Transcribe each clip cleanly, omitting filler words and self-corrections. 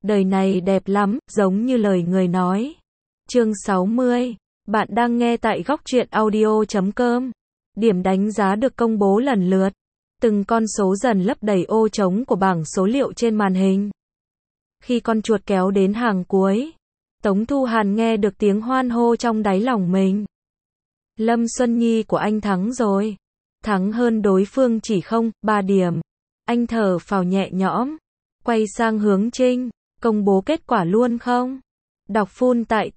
Đời này đẹp lắm, giống như lời người nói. Chương 60. Bạn đang nghe tại góc truyện audio.com. Điểm đánh giá được công bố lần lượt. Từng con số dần lấp đầy ô trống của bảng số liệu trên màn hình. Khi con chuột kéo đến hàng cuối, Tống Thu Hàn nghe được tiếng hoan hô trong đáy lòng mình. Lâm Xuân Nhi của anh thắng rồi. Thắng hơn đối phương chỉ 3 điểm. Anh thở phào nhẹ nhõm. Quay sang Hướng Trinh. Công bố kết quả luôn không? Đọc full tại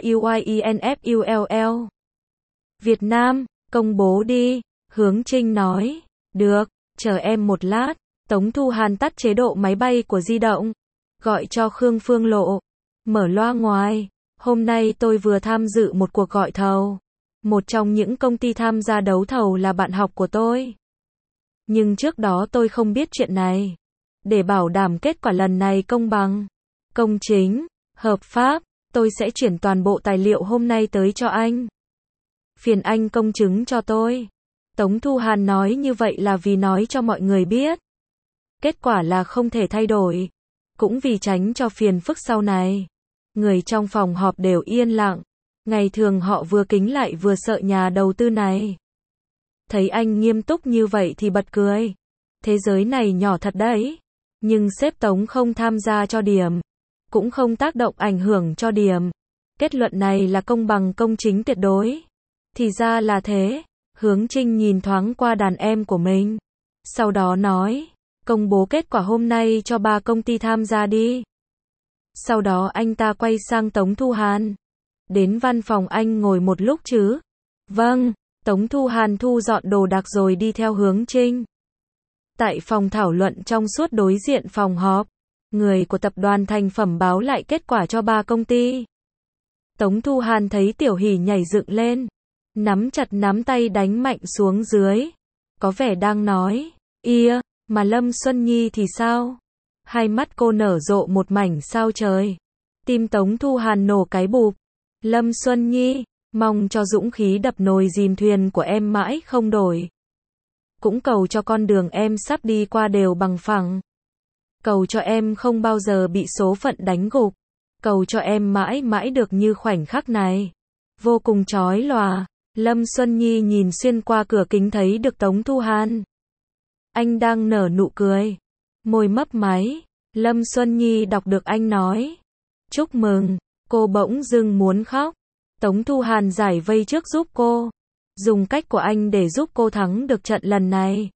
TRUYINFULL. Việt Nam, công bố đi. Hướng Trinh nói. Được, chờ em một lát. Tống Thu Hàn tắt chế độ máy bay của di động. Gọi cho Khương Phương Lộ. Mở loa ngoài. Hôm nay tôi vừa tham dự một cuộc gọi thầu. Một trong những công ty tham gia đấu thầu là bạn học của tôi. Nhưng trước đó tôi không biết chuyện này. Để bảo đảm kết quả lần này công bằng, công chính, hợp pháp, tôi sẽ chuyển toàn bộ tài liệu hôm nay tới cho anh. Phiền anh công chứng cho tôi. Tống Thu Hàn nói như vậy là vì nói cho mọi người biết. Kết quả là không thể thay đổi. Cũng vì tránh cho phiền phức sau này. Người trong phòng họp đều yên lặng. Ngày thường họ vừa kính lại vừa sợ nhà đầu tư này. Thấy anh nghiêm túc như vậy thì bật cười. Thế giới này nhỏ thật đấy. Nhưng sếp Tống không tham gia cho điểm. Cũng không tác động ảnh hưởng cho điểm. Kết luận này là công bằng công chính tuyệt đối. Thì ra là thế. Hướng Trinh nhìn thoáng qua đàn em của mình. Sau đó nói. Công bố kết quả hôm nay cho 3 công ty tham gia đi. Sau đó anh ta quay sang Tống Thu Hàn. Đến văn phòng anh ngồi một lúc chứ? Vâng. Tống Thu Hàn thu dọn đồ đạc rồi đi theo Hướng Trinh. Tại phòng thảo luận trong suốt đối diện phòng họp, người của tập đoàn thành phẩm báo lại kết quả cho 3 công ty. Tống Thu Hàn thấy Tiểu Hỷ nhảy dựng lên, nắm chặt nắm tay đánh mạnh xuống dưới. Có vẻ đang nói, ia, mà Lâm Xuân Nhi thì sao? Hai mắt cô nở rộ một mảnh sao trời. Tim Tống Thu Hàn nổ cái bụp. Lâm Xuân Nhi, mong cho dũng khí đập nồi dìm thuyền của em mãi không đổi. Cũng cầu cho con đường em sắp đi qua đều bằng phẳng. Cầu cho em không bao giờ bị số phận đánh gục. Cầu cho em mãi mãi được như khoảnh khắc này. Vô cùng chói lòa. Lâm Xuân Nhi nhìn xuyên qua cửa kính thấy được Tống Thu Hàn. Anh đang nở nụ cười. Môi mấp máy. Lâm Xuân Nhi đọc được anh nói. Chúc mừng. Cô bỗng dưng muốn khóc. Tống Thu Hàn giải vây trước giúp cô. Dùng cách của anh để giúp cô thắng được trận lần này.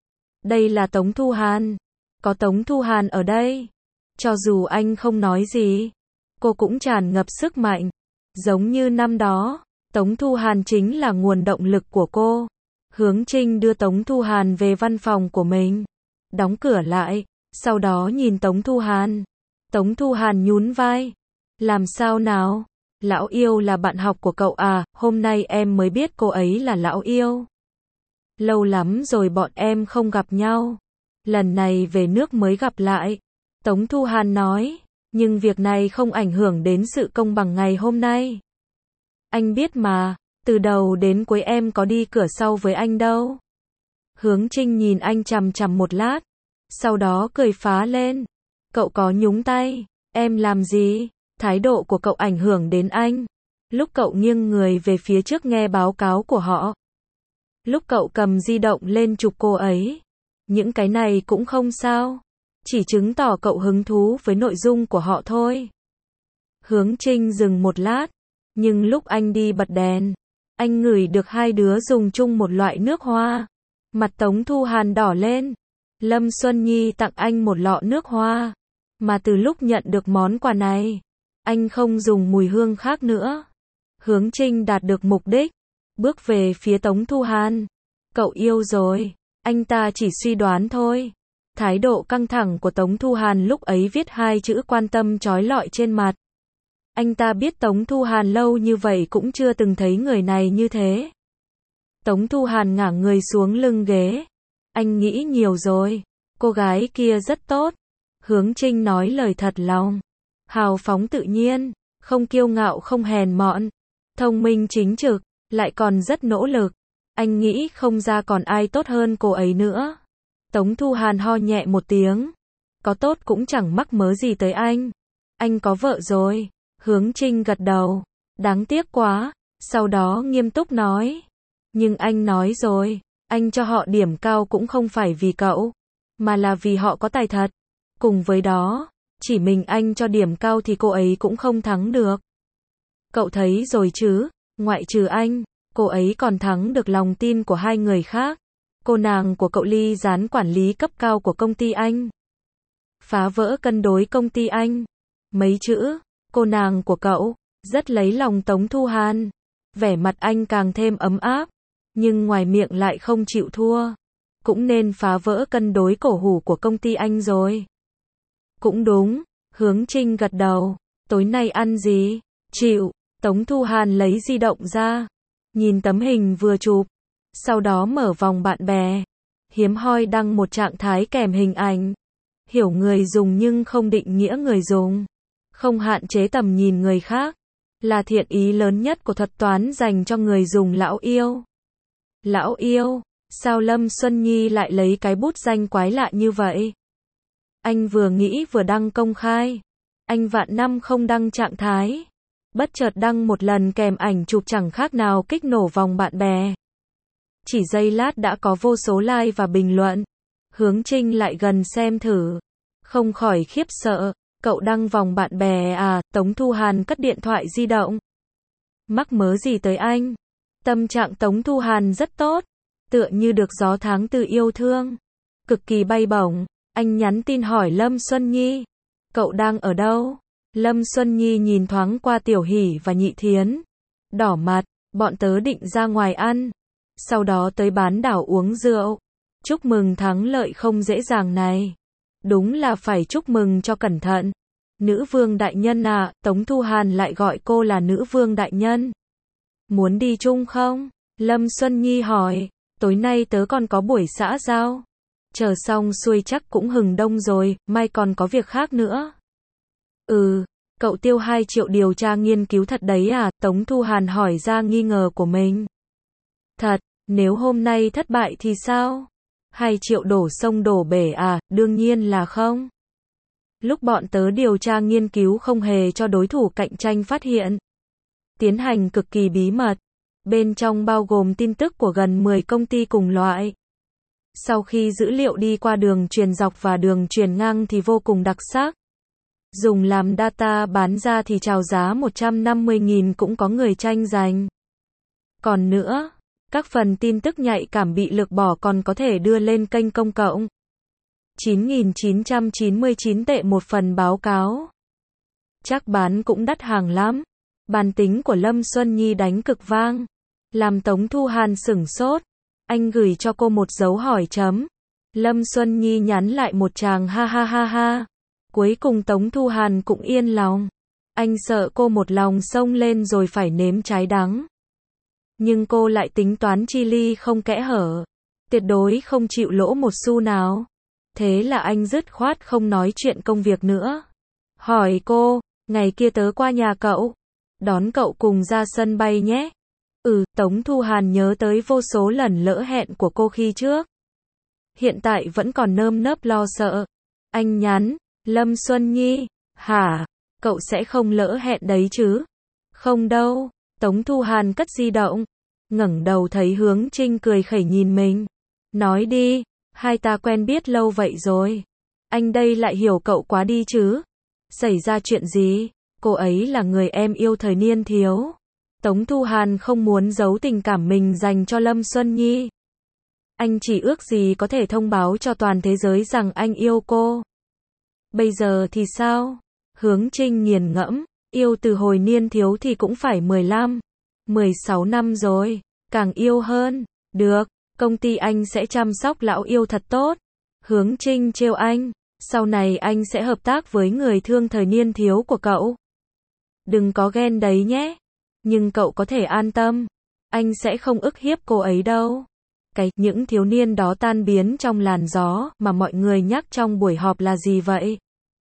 Đây là Tống Thu Hàn. Có Tống Thu Hàn ở đây. Cho dù anh không nói gì, cô cũng tràn ngập sức mạnh. Giống như năm đó, Tống Thu Hàn chính là nguồn động lực của cô. Hướng Trinh đưa Tống Thu Hàn về văn phòng của mình. Đóng cửa lại, sau đó nhìn Tống Thu Hàn. Tống Thu Hàn nhún vai. Làm sao nào? Lão yêu là bạn học của cậu à, hôm nay em mới biết cô ấy là lão yêu. Lâu lắm rồi bọn em không gặp nhau. Lần này về nước mới gặp lại. Tống Thu Hàn nói, nhưng việc này không ảnh hưởng đến sự công bằng ngày hôm nay. Anh biết mà, từ đầu đến cuối em có đi cửa sau với anh đâu. Hướng Trinh nhìn anh chằm chằm một lát. Sau đó cười phá lên. Cậu có nhúng tay, em làm gì? Thái độ của cậu ảnh hưởng đến anh. Lúc cậu nghiêng người về phía trước nghe báo cáo của họ. Lúc cậu cầm di động lên chụp cô ấy. Những cái này cũng không sao. Chỉ chứng tỏ cậu hứng thú với nội dung của họ thôi. Hướng Trinh dừng một lát. Nhưng lúc anh đi bật đèn, anh ngửi được hai đứa dùng chung một loại nước hoa. Mặt Tống Thu Hàn đỏ lên. Lâm Xuân Nhi tặng anh một lọ nước hoa. Mà từ lúc nhận được món quà này, anh không dùng mùi hương khác nữa. Hướng Trinh đạt được mục đích. Bước về phía Tống Thu Hàn. Cậu yêu rồi. Anh ta chỉ suy đoán thôi. Thái độ căng thẳng của Tống Thu Hàn lúc ấy viết 2 chữ quan tâm chói lọi trên mặt. Anh ta biết Tống Thu Hàn lâu như vậy cũng chưa từng thấy người này như thế. Tống Thu Hàn ngả người xuống lưng ghế. Anh nghĩ nhiều rồi. Cô gái kia rất tốt. Hướng Trinh nói lời thật lòng. Hào phóng tự nhiên, không kiêu ngạo không hèn mọn, thông minh chính trực, lại còn rất nỗ lực. Anh nghĩ không ra còn ai tốt hơn cô ấy nữa. Tống Thu Hàn ho nhẹ một tiếng. Có tốt cũng chẳng mắc mớ gì tới anh. Anh có vợ rồi. Hướng Trinh gật đầu. Đáng tiếc quá. Sau đó nghiêm túc nói. Nhưng anh nói rồi, anh cho họ điểm cao cũng không phải vì cậu, mà là vì họ có tài thật. Cùng với đó, chỉ mình anh cho điểm cao thì cô ấy cũng không thắng được. Cậu thấy rồi chứ, ngoại trừ anh, cô ấy còn thắng được lòng tin của hai người khác. Cô nàng của cậu ly gián quản lý cấp cao của công ty anh. Phá vỡ cân đối công ty anh. Mấy chữ, cô nàng của cậu, rất lấy lòng Tống Thu Hàn. Vẻ mặt anh càng thêm ấm áp, nhưng ngoài miệng lại không chịu thua. Cũng nên phá vỡ cân đối cổ hủ của công ty anh rồi. Cũng đúng, Hướng Trinh gật đầu. Tối nay ăn gì? Chịu. Tống Thu Hàn lấy di động ra, nhìn tấm hình vừa chụp, sau đó mở vòng bạn bè. Hiếm hoi đăng một trạng thái kèm hình ảnh. Hiểu người dùng nhưng không định nghĩa người dùng. Không hạn chế tầm nhìn người khác. Là thiện ý lớn nhất của thuật toán dành cho người dùng lão yêu. Lão yêu, sao Lâm Xuân Nhi lại lấy cái bút danh quái lạ như vậy? Anh vừa nghĩ vừa đăng công khai. Anh vạn năm không đăng trạng thái. Bất chợt đăng một lần kèm ảnh chụp chẳng khác nào kích nổ vòng bạn bè. Chỉ giây lát đã có vô số like và bình luận. Hướng Trinh lại gần xem thử. Không khỏi khiếp sợ. Cậu đăng vòng bạn bè à? Tống Thu Hàn cất điện thoại di động. Mắc mớ gì tới anh? Tâm trạng Tống Thu Hàn rất tốt. Tựa như được gió tháng tư yêu thương. Cực kỳ bay bổng. Anh nhắn tin hỏi Lâm Xuân Nhi. Cậu đang ở đâu? Lâm Xuân Nhi nhìn thoáng qua Tiểu Hỷ và Nhị Thiến. Đỏ mặt, bọn tớ định ra ngoài ăn. Sau đó tới bán đảo uống rượu. Chúc mừng thắng lợi không dễ dàng này. Đúng là phải chúc mừng cho cẩn thận. Nữ vương đại nhân à, Tống Thu Hàn lại gọi cô là nữ vương đại nhân. Muốn đi chung không? Lâm Xuân Nhi hỏi. Tối nay tớ còn có buổi xã giao. Chờ xong xuôi chắc cũng hừng đông rồi, mai còn có việc khác nữa. Cậu tiêu 2 triệu điều tra nghiên cứu thật đấy à? Tống Thu Hàn hỏi ra nghi ngờ của mình. Thật, nếu hôm nay thất bại thì sao? 2 triệu đổ sông đổ bể à? Đương nhiên là không. Lúc bọn tớ điều tra nghiên cứu không hề cho đối thủ cạnh tranh phát hiện. Tiến hành cực kỳ bí mật. Bên trong bao gồm tin tức của gần 10 công ty cùng loại. Sau khi dữ liệu đi qua đường truyền dọc và đường truyền ngang thì vô cùng đặc sắc. Dùng làm data bán ra thì chào giá 150.000 cũng có người tranh giành. Còn nữa, các phần tin tức nhạy cảm bị lược bỏ còn có thể đưa lên kênh công cộng. 9.999 tệ một phần báo cáo. Chắc bán cũng đắt hàng lắm. Bàn tính của Lâm Xuân Nhi đánh cực vang. Làm Tống Thu Hàn sửng sốt. Anh gửi cho cô một dấu hỏi chấm. Lâm Xuân Nhi nhắn lại một tràng ha ha ha ha. Cuối cùng Tống Thu Hàn cũng yên lòng. Anh sợ cô một lòng xông lên rồi phải nếm trái đắng. Nhưng cô lại tính toán chi ly không kẽ hở. Tuyệt đối không chịu lỗ một xu nào. Thế là anh dứt khoát không nói chuyện công việc nữa. Hỏi cô, ngày kia tớ qua nhà cậu. Đón cậu cùng ra sân bay nhé. Tống Thu Hàn nhớ tới vô số lần lỡ hẹn của cô khi trước. Hiện tại vẫn còn nơm nớp lo sợ. Anh nhắn, Lâm Xuân Nhi, hả? Cậu sẽ không lỡ hẹn đấy chứ? Không đâu. Tống Thu Hàn cất di động. Ngẩng đầu thấy Hướng Trinh cười khẩy nhìn mình. Nói đi, hai ta quen biết lâu vậy rồi. Anh đây lại hiểu cậu quá đi chứ. Xảy ra chuyện gì? Cô ấy là người em yêu thời niên thiếu. Tống Thu Hàn không muốn giấu tình cảm mình dành cho Lâm Xuân Nhi. Anh chỉ ước gì có thể thông báo cho toàn thế giới rằng anh yêu cô. Bây giờ thì sao? Hướng Trinh nghiền ngẫm, yêu từ hồi niên thiếu thì cũng phải 15, 16 năm rồi, càng yêu hơn. Được, công ty anh sẽ chăm sóc lão yêu thật tốt. Hướng Trinh trêu anh, sau này anh sẽ hợp tác với người thương thời niên thiếu của cậu. Đừng có ghen đấy nhé. Nhưng cậu có thể an tâm, anh sẽ không ức hiếp cô ấy đâu. Những thiếu niên đó tan biến trong làn gió mà mọi người nhắc trong buổi họp là gì vậy?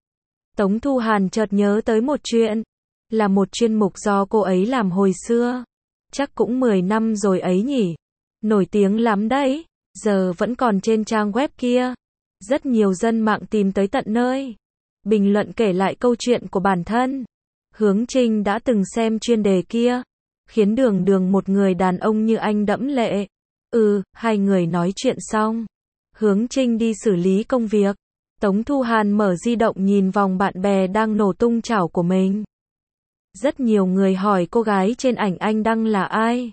Tống Thu Hàn chợt nhớ tới một chuyện, là một chuyên mục do cô ấy làm hồi xưa. Chắc cũng 10 năm rồi ấy nhỉ. Nổi tiếng lắm đấy, giờ vẫn còn trên trang web kia. Rất nhiều dân mạng tìm tới tận nơi. bình luận kể lại câu chuyện của bản thân. Hướng Trinh đã từng xem chuyên đề kia, khiến đường đường một người đàn ông như anh đẫm lệ. Hai người nói chuyện xong. Hướng Trinh đi xử lý công việc. Tống Thu Hàn mở di động nhìn vòng bạn bè đang nổ tung chảo của mình. Rất nhiều người hỏi cô gái trên ảnh anh đăng là ai.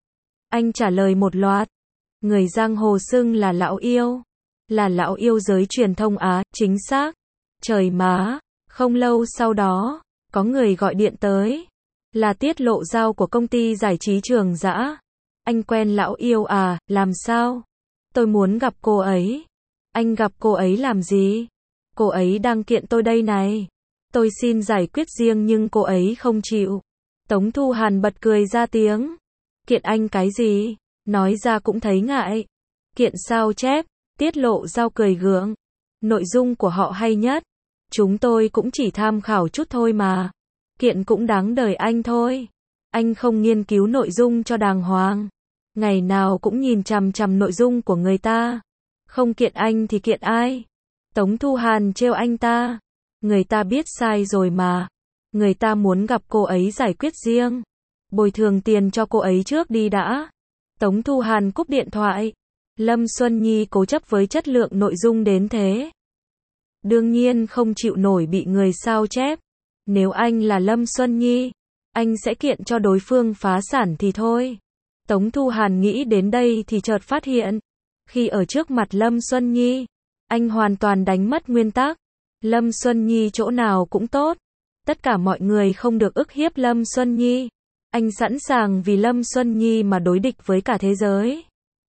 Anh trả lời một loạt. Người giang hồ xưng là lão yêu. Là lão yêu giới truyền thông Á, chính xác. Trời má, không lâu sau đó, có người gọi điện tới. Là tiết lộ giao của công ty giải trí Trường Dã. Anh quen lão yêu à, làm sao? Tôi muốn gặp cô ấy. Anh gặp cô ấy làm gì? Cô ấy đang kiện tôi đây này. Tôi xin giải quyết riêng nhưng cô ấy không chịu. Tống Thu Hàn bật cười ra tiếng. Kiện anh cái gì? Nói ra cũng thấy ngại. Kiện sao chép, tiết lộ giao cười gượng. Nội dung của họ hay nhất. Chúng tôi cũng chỉ tham khảo chút thôi mà. Kiện cũng đáng đời anh thôi. Anh không nghiên cứu nội dung cho đàng hoàng. Ngày nào cũng nhìn chằm chằm nội dung của người ta. Không kiện anh thì kiện ai? Tống Thu Hàn trêu anh ta. Người ta biết sai rồi mà. Người ta muốn gặp cô ấy giải quyết riêng. Bồi thường tiền cho cô ấy trước đi đã. Tống Thu Hàn cúp điện thoại. Lâm Xuân Nhi cố chấp với chất lượng nội dung đến thế. Đương nhiên không chịu nổi bị người sao chép. Nếu anh là Lâm Xuân Nhi, anh sẽ kiện cho đối phương phá sản thì thôi. Tống Thu Hàn nghĩ đến đây thì chợt phát hiện. Khi ở trước mặt Lâm Xuân Nhi, anh hoàn toàn đánh mất nguyên tắc. Lâm Xuân Nhi chỗ nào cũng tốt. Tất cả mọi người không được ức hiếp Lâm Xuân Nhi. Anh sẵn sàng vì Lâm Xuân Nhi mà đối địch với cả thế giới.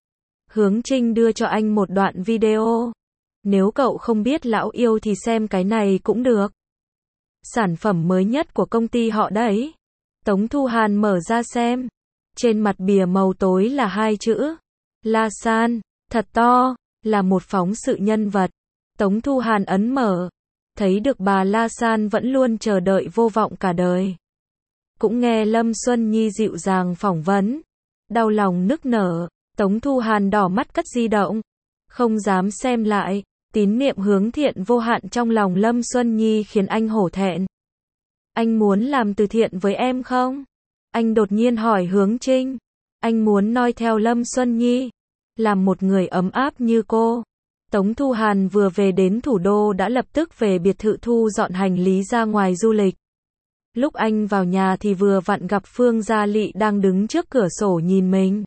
Hướng Trinh đưa cho anh một đoạn video. Nếu cậu không biết lão yêu thì xem cái này cũng được. Sản phẩm mới nhất của công ty họ đấy. Tống Thu Hàn mở ra xem. Trên mặt bìa màu tối là hai chữ. La San, thật to, là một phóng sự nhân vật. Tống Thu Hàn ấn mở. Thấy được bà La San vẫn luôn chờ đợi vô vọng cả đời. Cũng nghe Lâm Xuân Nhi dịu dàng phỏng vấn. Đau lòng nức nở. Tống Thu Hàn đỏ mắt cất di động. Không dám xem lại. Tín niệm hướng thiện vô hạn trong lòng Lâm Xuân Nhi khiến anh hổ thẹn. Anh muốn làm từ thiện với em không? Anh đột nhiên hỏi Hướng Trinh. Anh muốn noi theo Lâm Xuân Nhi. Làm một người ấm áp như cô. Tống Thu Hàn vừa về đến thủ đô đã lập tức về biệt thự thu dọn hành lý ra ngoài du lịch. Lúc anh vào nhà thì vừa vặn gặp Phương Gia Lị đang đứng trước cửa sổ nhìn mình.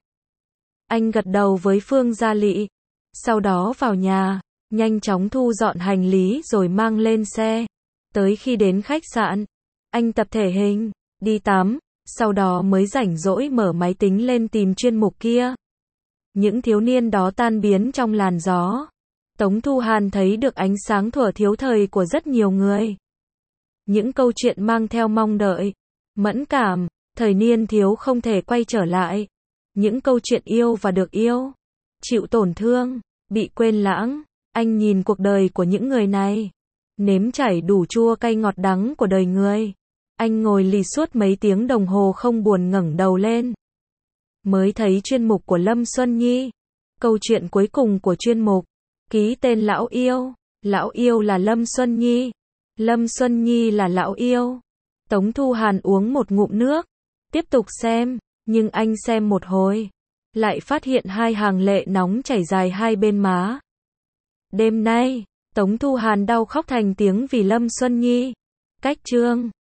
Anh gật đầu với Phương Gia Lị. Sau đó vào nhà, nhanh chóng thu dọn hành lý rồi mang lên xe. Tới khi đến khách sạn, anh tập thể hình, đi tắm, sau đó mới rảnh rỗi mở máy tính lên tìm chuyên mục kia. Những thiếu niên đó tan biến trong làn gió. Tống Thu Hàn thấy được ánh sáng thuở thiếu thời của rất nhiều người. Những câu chuyện mang theo mong đợi, mẫn cảm, thời niên thiếu không thể quay trở lại. Những câu chuyện yêu và được yêu, chịu tổn thương, bị quên lãng. Anh nhìn cuộc đời của những người này, nếm trải đủ chua cay ngọt đắng của đời người. Anh ngồi lì suốt mấy tiếng đồng hồ không buồn ngẩng đầu lên. Mới thấy chuyên mục của Lâm Xuân Nhi. Câu chuyện cuối cùng của chuyên mục, ký tên lão yêu. Lão yêu là Lâm Xuân Nhi. Lâm Xuân Nhi là lão yêu. Tống Thu Hàn uống một ngụm nước. Tiếp tục xem, nhưng anh xem một hồi. Lại phát hiện hai hàng lệ nóng chảy dài hai bên má. Đêm nay, Tống Thu Hàn đau khóc thành tiếng vì Lâm Xuân Nhi. Cách chương